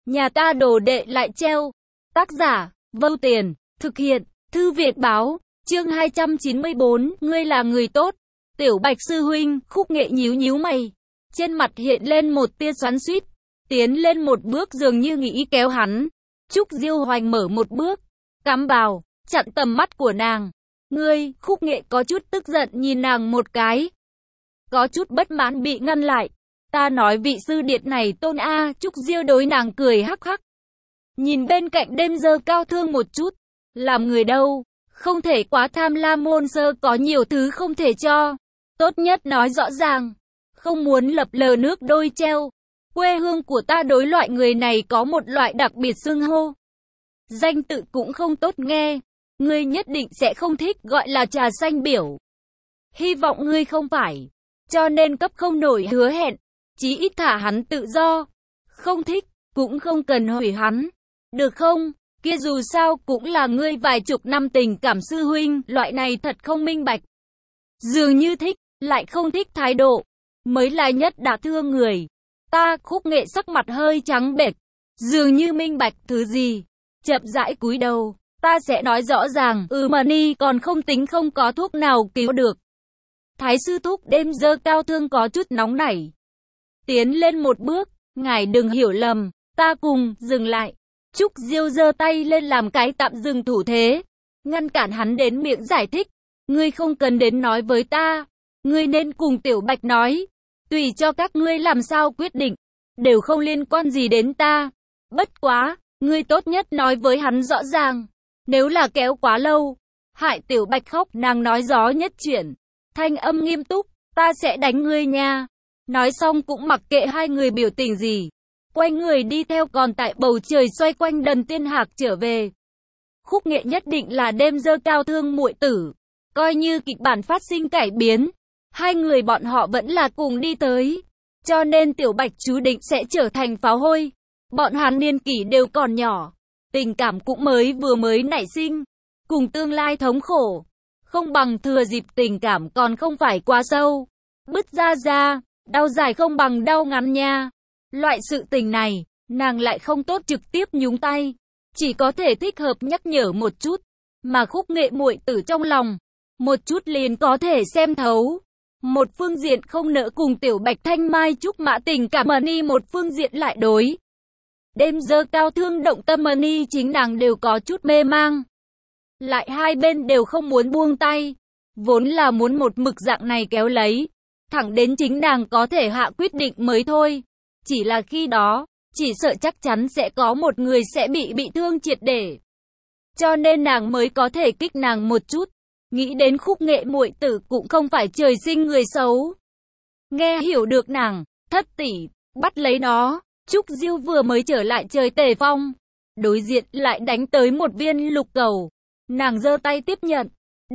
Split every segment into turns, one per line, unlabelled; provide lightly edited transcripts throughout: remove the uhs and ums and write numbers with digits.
Nhà ta đồ đệ lại treo. Tác giả, Vâu Tiền, thực hiện, Thư Viện Báo, chương 294, ngươi là người tốt. Tiểu Bạch sư huynh, Khúc Nghệ nhíu nhíu mày. Trên mặt hiện lên một tia xoắn xuýt, tiến lên một bước dường như nghĩ kéo hắn. Trúc Diêu Hoành mở một bước, cắm vào, chặn tầm mắt của nàng. Ngươi, Khúc Nghệ có chút tức giận nhìn nàng một cái. Có chút bất mãn bị ngăn lại. Ta nói vị sư điệt này tôn a. Trúc Diêu đối nàng cười hắc hắc. Nhìn bên cạnh Đêm Dơ Cao Thương một chút. Làm người đâu, không thể quá tham lam, môn sơ có nhiều thứ không thể cho. Tốt nhất nói rõ ràng, không muốn lập lờ nước đôi treo. Quê hương của ta đối loại người này có một loại đặc biệt xưng hô. Danh tự cũng không tốt nghe, ngươi nhất định sẽ không thích, gọi là trà xanh biểu. Hy vọng ngươi không phải, cho nên cấp không nổi hứa hẹn, chí ít thả hắn tự do. Không thích, cũng không cần hủy hắn, được không? Kia dù sao cũng là ngươi vài chục năm tình cảm sư huynh, loại này thật không minh bạch. Dường như thích, lại không thích thái độ, mới là nhất đã thương người. Ta, Khúc Nghệ sắc mặt hơi trắng bệch, dường như minh bạch thứ gì, chậm rãi cúi đầu. Ta sẽ nói rõ ràng, mà ni còn không tính, không có thuốc nào cứu được. Thái sư thúc. Đêm Dơ Cao Thương có chút nóng nảy, tiến lên một bước. Ngài đừng hiểu lầm, ta cùng, dừng lại. Trúc Diêu giơ tay lên làm cái tạm dừng thủ thế, ngăn cản hắn đến miệng giải thích. Ngươi không cần đến nói với ta, ngươi nên cùng Tiểu Bạch nói, tùy cho các ngươi làm sao quyết định, đều không liên quan gì đến ta. Bất quá, ngươi tốt nhất nói với hắn rõ ràng, nếu là kéo quá lâu, hại Tiểu Bạch khóc. Nàng nói gió nhất chuyển, thanh âm nghiêm túc, ta sẽ đánh ngươi nha. Nói xong cũng mặc kệ hai người biểu tình gì, quay người đi theo. Còn tại bầu trời xoay quanh Đần Tiên Hạc trở về. Khúc Nghệ nhất định là Đêm Dơ Cao Thương muội tử, coi như kịch bản phát sinh cải biến, hai người bọn họ vẫn là cùng đi tới, cho nên Tiểu Bạch chú định sẽ trở thành pháo hôi. Bọn hắn niên kỷ đều còn nhỏ, tình cảm cũng vừa mới nảy sinh, cùng tương lai thống khổ, không bằng thừa dịp tình cảm còn không phải quá sâu, bứt ra, đau dài không bằng đau ngắn nha. Loại sự tình này, nàng lại không tốt trực tiếp nhúng tay, chỉ có thể thích hợp nhắc nhở một chút, mà Khúc Nghệ muội tử trong lòng, một chút liền có thể xem thấu. Một phương diện không nỡ cùng Tiểu Bạch thanh mai trúc mã tình cảm ni, một phương diện lại đối Đêm Dơ Cao Thương động tâm ni, chính nàng đều có chút mê mang. Lại hai bên đều không muốn buông tay, vốn là muốn một mực dạng này kéo lấy, thẳng đến chính nàng có thể hạ quyết định mới thôi. Chỉ là khi đó, chỉ sợ chắc chắn sẽ có một người sẽ bị thương triệt để. Cho nên nàng mới có thể kích nàng một chút. Nghĩ đến Khúc Nghệ muội tử cũng không phải trời sinh người xấu. Nghe hiểu được nàng, thất tỷ, bắt lấy nó. Trúc Diêu vừa mới trở lại trời Tề Phong, đối diện lại đánh tới một viên lục cầu. Nàng giơ tay tiếp nhận.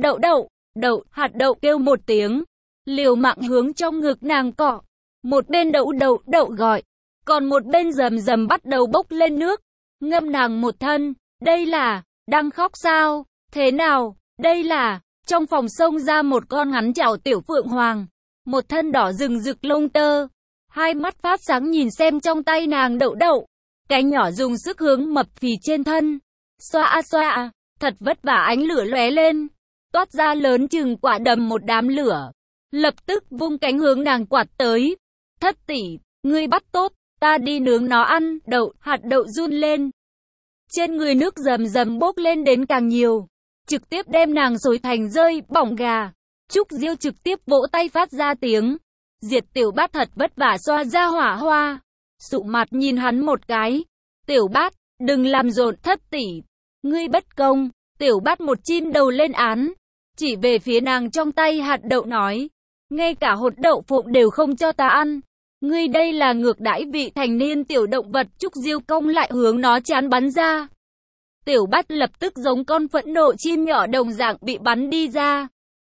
Đậu, hạt đậu kêu một tiếng, liều mạng hướng trong ngực nàng cọ. Một bên đậu gọi, còn một bên rầm bắt đầu bốc lên nước, ngâm nàng một thân. Đây là, đang khóc sao? Thế nào? Đây là, trong phòng xông ra một con ngắn chảo tiểu phượng hoàng, một thân đỏ rừng rực lông tơ, hai mắt phát sáng nhìn xem trong tay nàng đậu, cái nhỏ dùng sức hướng mập phì trên thân, xoa, thật vất vả ánh lửa lóe lên, toát ra lớn chừng quả đầm một đám lửa, lập tức vung cánh hướng nàng quạt tới. Thất tỷ, ngươi bắt tốt, ta đi nướng nó ăn. Hạt đậu run lên, trên người nước rầm bốc lên đến càng nhiều, trực tiếp đem nàng xối thành rơi bỏng gà. Trúc Diêu trực tiếp vỗ tay phát ra tiếng, Diệt Tiểu Bát thật vất vả xoa ra hỏa hoa, sụ mặt nhìn hắn một cái. Tiểu Bát, đừng làm rộn. Thất tỷ, ngươi bất công. Tiểu Bát một chim đầu lên án, chỉ về phía nàng trong tay hạt đậu nói, ngay cả hột đậu phộng đều không cho ta ăn, ngươi đây là ngược đãi vị thành niên tiểu động vật. Trúc Diêu công lại hướng nó chán bắn ra. Tiểu Bát lập tức giống con phẫn nộ chim nhỏ đồng dạng bị bắn đi ra.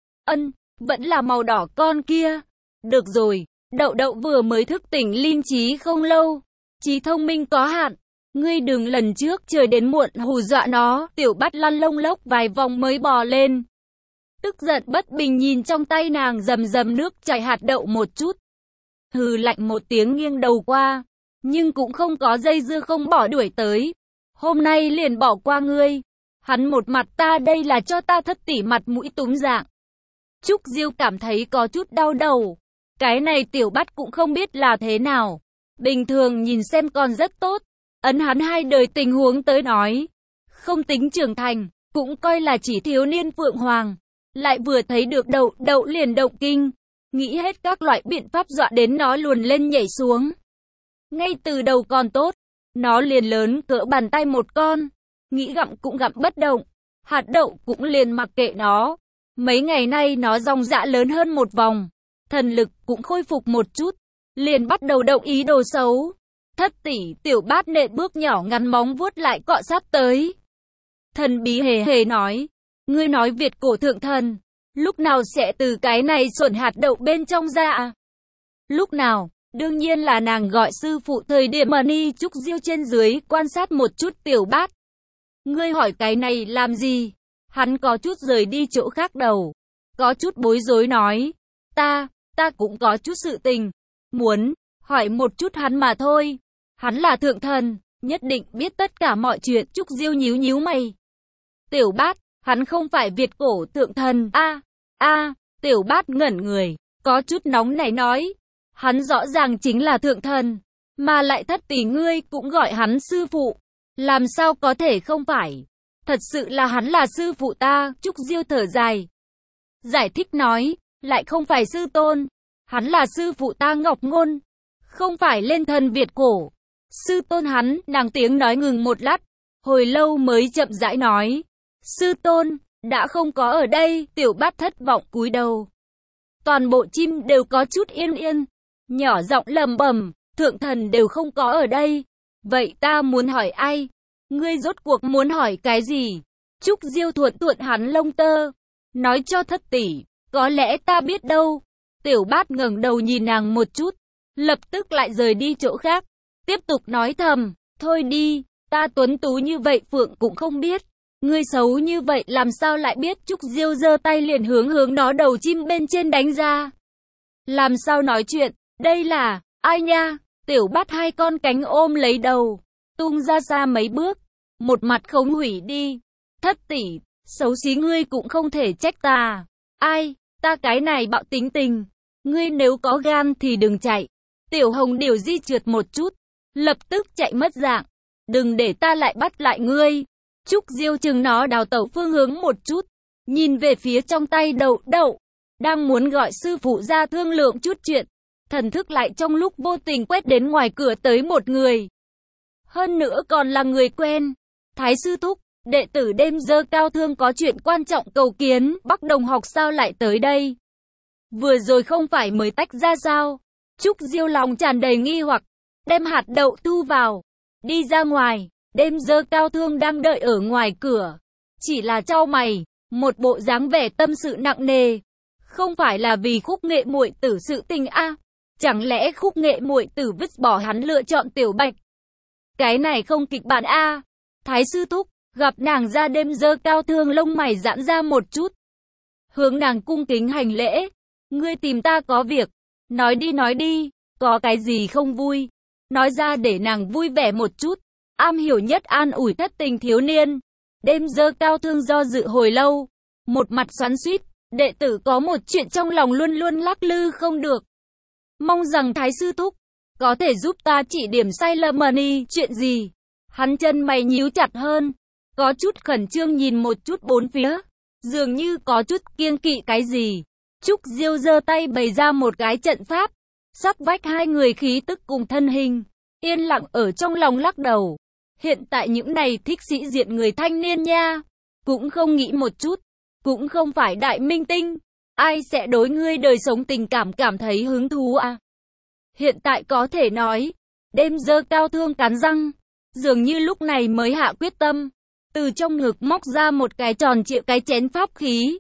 Vẫn là màu đỏ con kia. Được rồi, đậu vừa mới thức tỉnh linh trí không lâu, trí thông minh có hạn, ngươi đừng lần trước trời đến muộn hù dọa nó. Tiểu Bát lăn lông lốc vài vòng mới bò lên, tức giận bất bình nhìn trong tay nàng rầm nước chảy hạt đậu một chút, hừ lạnh một tiếng nghiêng đầu qua, nhưng cũng không có dây dưa không bỏ đuổi tới. Hôm nay liền bỏ qua ngươi. Hắn một mặt ta đây là cho ta thất tỷ mặt mũi túm dạng. Trúc Diêu cảm thấy có chút đau đầu. Cái này Tiểu Bát cũng không biết là thế nào. Bình thường nhìn xem còn rất tốt. Ấn hắn 2 đời tình huống tới nói. Không tính trưởng thành, cũng coi là chỉ thiếu niên phượng hoàng. Lại vừa thấy được đậu liền động kinh. Nghĩ hết các loại biện pháp dọa đến nó luồn lên nhảy xuống. Ngay từ đầu còn tốt. Nó liền lớn cỡ bàn tay một con. Nghĩ gặm cũng gặm bất động. Hạt đậu cũng liền mặc kệ nó. Mấy ngày nay nó dòng dã lớn hơn một vòng. Thần lực cũng khôi phục một chút. Liền bắt đầu động ý đồ xấu. Thất tỷ Tiểu Bát nện bước nhỏ ngắn móng vuốt lại cọ sát tới. Thần bí hề hề nói. Ngươi nói Việt cổ thượng thần. Lúc nào sẽ từ cái này xuẩn hạt đậu bên trong ra à? Lúc nào? Đương nhiên là nàng gọi sư phụ thời điểm mà Ni Trúc Diêu trên dưới quan sát một chút Tiểu Bát. Ngươi hỏi cái này làm gì? Hắn có chút rời đi chỗ khác đầu. Có chút bối rối nói. Ta cũng có chút sự tình. Muốn hỏi một chút hắn mà thôi. Hắn là thượng thần, nhất định biết tất cả mọi chuyện. Trúc Diêu nhíu nhíu mày. Tiểu Bát, hắn không phải Việt cổ thượng thần. Tiểu Bát ngẩn người, có chút nóng nảy nói. Hắn rõ ràng chính là thượng thần, mà lại thất tỷ ngươi cũng gọi hắn sư phụ. Làm sao có thể không phải? Thật sự là hắn là sư phụ ta. Trúc Diêu thở dài. Giải thích nói, lại không phải sư tôn. Hắn là sư phụ ta Ngọc Ngôn, không phải lên thần Việt cổ. Sư tôn hắn, nàng tiếng nói ngừng một lát, hồi lâu mới chậm rãi nói. Sư tôn, đã không có ở đây. Tiểu Bát thất vọng cúi đầu. Toàn bộ chim đều có chút yên, nhỏ giọng lẩm bẩm, thượng thần đều không có ở đây. Vậy ta muốn hỏi ai? Ngươi rốt cuộc muốn hỏi cái gì? Trúc Diêu thuận hắn lông tơ, nói cho thất tỷ, có lẽ ta biết đâu. Tiểu Bát ngẩng đầu nhìn nàng một chút, lập tức lại rời đi chỗ khác, tiếp tục nói thầm, thôi đi, ta tuấn tú như vậy Phượng cũng không biết. Ngươi xấu như vậy làm sao lại biết? Trúc Diêu giơ tay liền hướng nó đầu chim bên trên đánh ra. Làm sao nói chuyện? Đây là, ai nha? Tiểu Bát 2 con cánh ôm lấy đầu, tung ra xa mấy bước, một mặt không hủy đi. Thất tỷ, xấu xí ngươi cũng không thể trách ta. Ai, ta cái này bạo tính tình. Ngươi nếu có gan thì đừng chạy. Tiểu Hồng Điểu di trượt một chút, lập tức chạy mất dạng. Đừng để ta lại bắt lại ngươi. Trúc Diêu chừng nó đào tẩu phương hướng một chút, nhìn về phía trong tay đậu, đang muốn gọi sư phụ ra thương lượng chút chuyện. Thần thức lại trong lúc vô tình quét đến ngoài cửa tới một người. Hơn nữa còn là người quen. Thái sư thúc, đệ tử đêm dơ cao thương có chuyện quan trọng cầu kiến. Bắc đồng học sao lại tới đây? Vừa rồi không phải mới tách ra sao? Trúc Diêu lòng tràn đầy nghi hoặc, đem hạt đậu thu vào, đi ra ngoài. Đêm dơ cao thương đang đợi ở ngoài cửa, chỉ là chau mày, một bộ dáng vẻ tâm sự nặng nề. Không phải là vì Khúc Nghệ muội tử sự tình a? Chẳng lẽ Khúc Nghệ muội tử vứt bỏ hắn lựa chọn Tiểu Bạch? Cái này không kịch bản a. Thái sư thúc, gặp nàng ra. Đêm dơ cao thương lông mày giãn ra một chút, hướng nàng cung kính hành lễ. Ngươi tìm ta có việc, nói đi, có cái gì không vui, nói ra để nàng vui vẻ một chút. Am hiểu nhất an ủi thất tình thiếu niên. Đêm dơ cao thương do dự hồi lâu, một mặt xoắn xuýt, đệ tử có một chuyện trong lòng luôn luôn lắc lư không được. Mong rằng Thái sư thúc có thể giúp ta chỉ điểm sai lầm đi. Chuyện gì? Hắn chân mày nhíu chặt hơn, có chút khẩn trương nhìn một chút bốn phía, dường như có chút kiêng kỵ cái gì. Trúc Diêu giơ tay bày ra một cái trận pháp, sắc vách 2 người khí tức cùng thân hình, yên lặng ở trong lòng lắc đầu. Hiện tại những này thích sĩ diện người thanh niên nha, cũng không nghĩ một chút, cũng không phải đại minh tinh, ai sẽ đối ngươi đời sống tình cảm thấy hứng thú à? Hiện tại có thể nói, đêm dơ cao thương cắn răng, dường như lúc này mới hạ quyết tâm, từ trong ngực móc ra một cái tròn trịa cái chén pháp khí.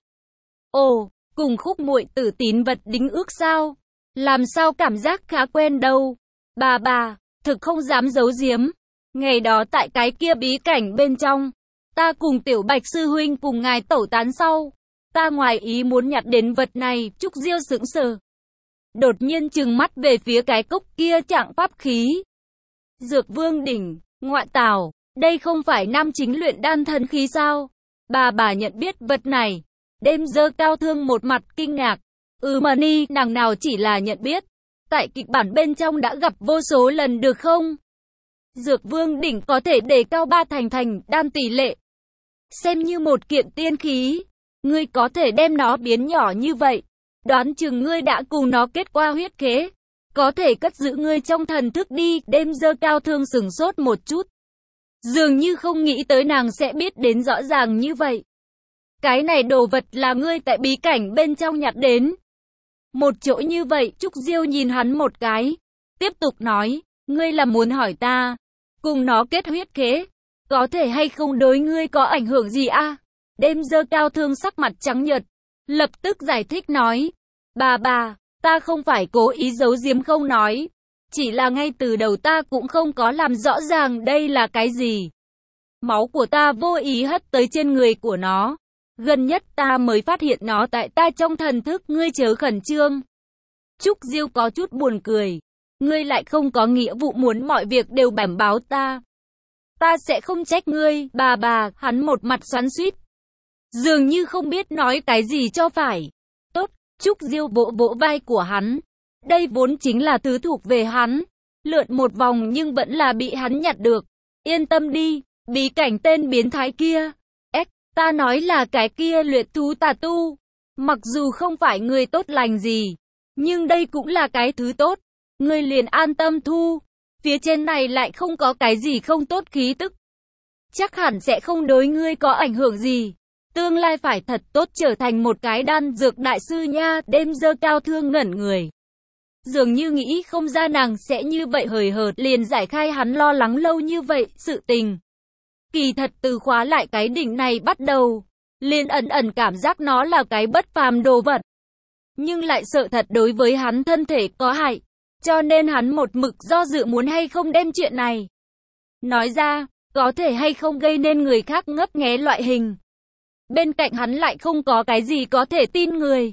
Ồ, cùng Khúc muội tử tín vật đính ước sao? Làm sao cảm giác khá quen đâu. Bà, thực không dám giấu giếm. Ngày đó tại cái kia bí cảnh bên trong, ta cùng Tiểu Bạch sư huynh cùng ngài tẩu tán sau, ta ngoài ý muốn nhặt đến vật này. Trúc Diêu sững sờ, đột nhiên trừng mắt về phía cái cốc kia trạng pháp khí. Dược Vương đỉnh, ngoại tào, đây không phải nam chính luyện đan thần khí sao? Bà nhận biết vật này. Đêm Dơ Cao Thương một mặt kinh ngạc. Mani, nàng nào chỉ là nhận biết. Tại kịch bản bên trong đã gặp vô số lần được không? Dược Vương đỉnh có thể đề cao 3 thành đan tỷ lệ. Xem như một kiện tiên khí. Ngươi có thể đem nó biến nhỏ như vậy. Đoán chừng ngươi đã cùng nó kết qua huyết khế. Có thể cất giữ ngươi trong thần thức đi. Đêm Dơ Cao Thương sửng sốt một chút. Dường như không nghĩ tới nàng sẽ biết đến rõ ràng như vậy. Cái này đồ vật là ngươi tại bí cảnh bên trong nhặt đến. Một chỗ như vậy, Trúc Diêu nhìn hắn một cái. Tiếp tục nói, ngươi là muốn hỏi ta, cùng nó kết huyết khế, có thể hay không đối ngươi có ảnh hưởng gì à? Đêm Dơ Cao Thương sắc mặt trắng nhợt, lập tức giải thích nói. Bà, ta không phải cố ý giấu giếm không nói. Chỉ là ngay từ đầu ta cũng không có làm rõ ràng đây là cái gì. Máu của ta vô ý hất tới trên người của nó. Gần nhất ta mới phát hiện nó tại ta trong thần thức, ngươi chớ khẩn trương. Trúc Diêu có chút buồn cười. Ngươi lại không có nghĩa vụ muốn mọi việc đều bẩm báo ta. Ta sẽ không trách ngươi, bà, hắn một mặt xoắn xuýt. Dường như không biết nói cái gì cho phải. Tốt, Trúc Diêu vỗ vỗ vai của hắn. Đây vốn chính là thứ thuộc về hắn. Lượn một vòng nhưng vẫn là bị hắn nhặt được. Yên tâm đi, bí cảnh tên biến thái kia. Ta nói là cái kia luyện thú tà tu. Mặc dù không phải người tốt lành gì, nhưng đây cũng là cái thứ tốt. Ngươi liền an tâm thu. Phía trên này lại không có cái gì không tốt khí tức. Chắc hẳn sẽ không đối ngươi có ảnh hưởng gì. Tương lai phải thật tốt trở thành một cái đan dược đại sư nha. Đêm Dơ Cao Thương ngẩn người. Dường như nghĩ không ra nàng sẽ như vậy hời hợt liền giải khai hắn lo lắng lâu như vậy sự tình. Kỳ thật từ khóa lại cái đỉnh này bắt đầu, liền ẩn cảm giác nó là cái bất phàm đồ vật. Nhưng lại sợ thật đối với hắn thân thể có hại. Cho nên hắn một mực do dự muốn hay không đem chuyện này nói ra, có thể hay không gây nên người khác ngấp nghé loại hình. Bên cạnh hắn lại không có cái gì có thể tin người.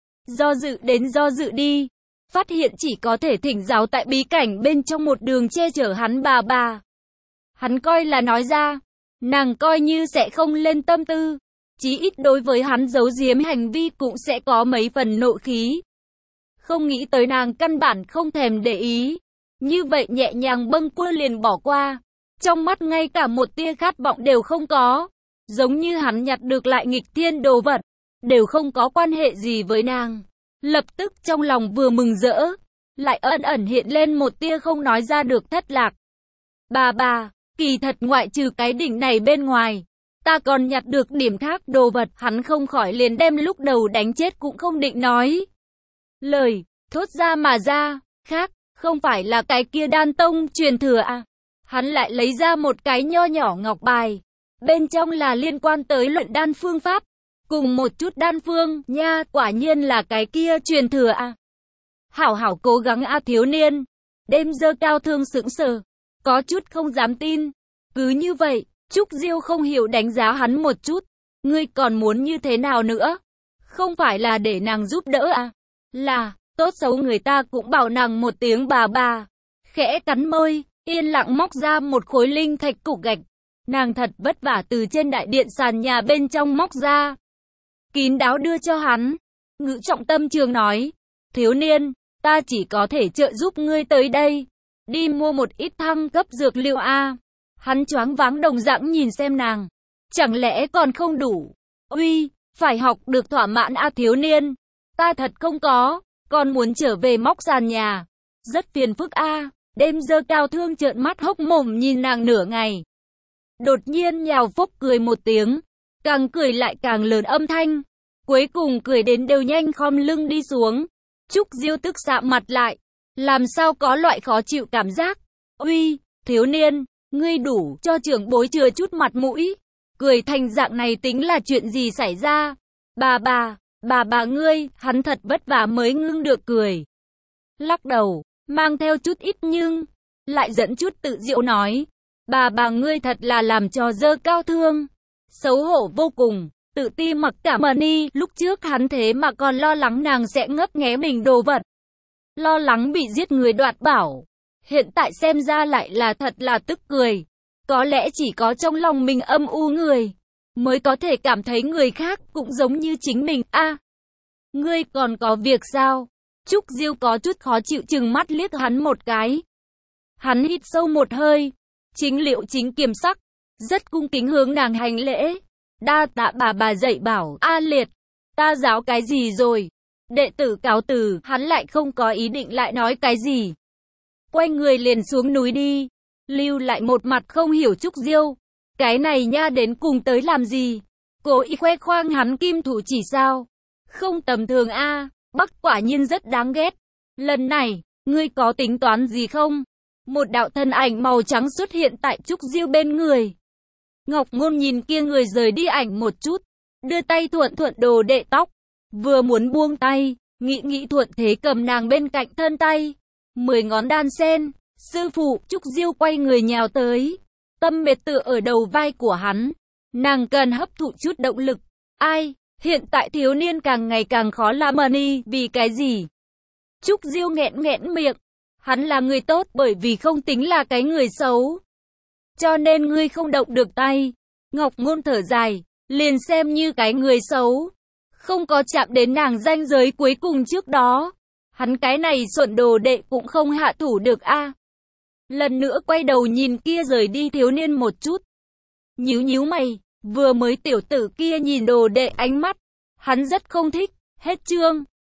Do dự đến do dự đi, phát hiện chỉ có thể thỉnh giáo tại bí cảnh bên trong một đường che chở hắn bà. Hắn coi là nói ra, nàng coi như sẽ không lên tâm tư, chí ít đối với hắn giấu giếm hành vi cũng sẽ có mấy phần nộ khí. Không nghĩ tới nàng căn bản không thèm để ý, như vậy nhẹ nhàng bâng quơ liền bỏ qua, trong mắt ngay cả một tia khát vọng đều không có, giống như hắn nhặt được lại nghịch thiên đồ vật, đều không có quan hệ gì với nàng. Lập tức trong lòng vừa mừng rỡ, lại ẩn hiện lên một tia không nói ra được thất lạc. Bà, kỳ thật ngoại trừ cái đỉnh này bên ngoài, ta còn nhặt được điểm khác đồ vật. Hắn không khỏi liền đem lúc đầu đánh chết cũng không định nói lời, thốt ra mà ra, khác, không phải là cái kia đan tông truyền thừa à. Hắn lại lấy ra một cái nho nhỏ ngọc bài, bên trong là liên quan tới luyện đan phương pháp, cùng một chút đan phương, nha, quả nhiên là cái kia truyền thừa à. Hảo cố gắng a thiếu niên. Đêm Dơ Cao Thương sững sờ, có chút không dám tin. Cứ như vậy, Trúc Diêu không hiểu đánh giá hắn một chút. Ngươi còn muốn như thế nào nữa? Không phải là để nàng giúp đỡ à? Là, tốt xấu người ta cũng bảo nàng một tiếng bà. Khẽ cắn môi, yên lặng móc ra một khối linh thạch cục gạch. Nàng thật vất vả từ trên đại điện sàn nhà bên trong móc ra, kín đáo đưa cho hắn. Ngữ trọng tâm trường nói, thiếu niên, ta chỉ có thể trợ giúp ngươi tới đây. Đi mua một ít thăng cấp dược liệu a. Hắn choáng váng đồng dãng nhìn xem nàng. Chẳng lẽ còn không đủ? Uy, phải học được thỏa mãn a thiếu niên. Ta thật không có, còn muốn trở về móc sàn nhà. Rất phiền phức a. Đêm Dơ Cao Thương trợn mắt hốc mồm nhìn nàng nửa ngày. Đột nhiên nhào phốc cười một tiếng. Càng cười lại càng lớn âm thanh. Cuối cùng cười đến đều nhanh khom lưng đi xuống. Trúc Diêu tức sạm mặt lại. Làm sao có loại khó chịu cảm giác. Uy, thiếu niên, ngươi đủ cho trưởng bối chừa chút mặt mũi. Cười thành dạng này tính là chuyện gì xảy ra? Bà ngươi, hắn thật vất vả mới ngưng được cười. Lắc đầu, mang theo chút ít nhưng lại dẫn chút tự diệu nói. Bà ngươi thật là làm cho Dơ Cao Thương xấu hổ vô cùng. Tự ti mặc cả Mani, lúc trước hắn thế mà còn lo lắng nàng sẽ ngấp nghé mình đồ vật. Lo lắng bị giết người đoạt bảo. Hiện tại xem ra lại là thật là tức cười. Có lẽ chỉ có trong lòng mình âm u người mới có thể cảm thấy người khác cũng giống như chính mình. A, ngươi còn có việc sao? Trúc Diêu có chút khó chịu chừng mắt liếc hắn một cái. Hắn hít sâu một hơi, chính liệu chính kiềm sắc, rất cung kính hướng nàng hành lễ. Đa tạ bà dạy bảo. A Liệt, ta giáo cái gì rồi? Đệ tử cáo từ. Hắn lại không có ý định lại nói cái gì. Quay người liền xuống núi đi, lưu lại một mặt không hiểu Trúc Diêu. Cái này nha đến cùng tới làm gì? Cố ý khoe khoang hắn kim thủ chỉ sao? Không tầm thường a, Bắc quả nhiên rất đáng ghét. Lần này, ngươi có tính toán gì không? Một đạo thân ảnh màu trắng xuất hiện tại Trúc Diêu bên người. Ngọc Ngôn nhìn kia người rời đi ảnh một chút, đưa tay thuận thuận đồ đệ tóc, vừa muốn buông tay, nghĩ thuận thế cầm nàng bên cạnh thân tay. 10 ngón đan sen, sư phụ. Trúc Diêu quay người nhào tới, tâm mệt tựa ở đầu vai của hắn. Nàng cần hấp thụ chút động lực. Ai, hiện tại thiếu niên càng ngày càng khó làm đi, vì cái gì? Trúc Diêu nghẹn miệng. Hắn là người tốt bởi vì không tính là cái người xấu. Cho nên ngươi không động được tay. Ngọc Ngôn thở dài, liền xem như cái người xấu. Không có chạm đến nàng ranh giới cuối cùng trước đó. Hắn cái này xuẩn đồ đệ cũng không hạ thủ được a. Lần nữa quay đầu nhìn kia rời đi thiếu niên một chút. Nhíu mày, vừa mới tiểu tử kia nhìn đồ đệ ánh mắt. Hắn rất không thích, hết chương.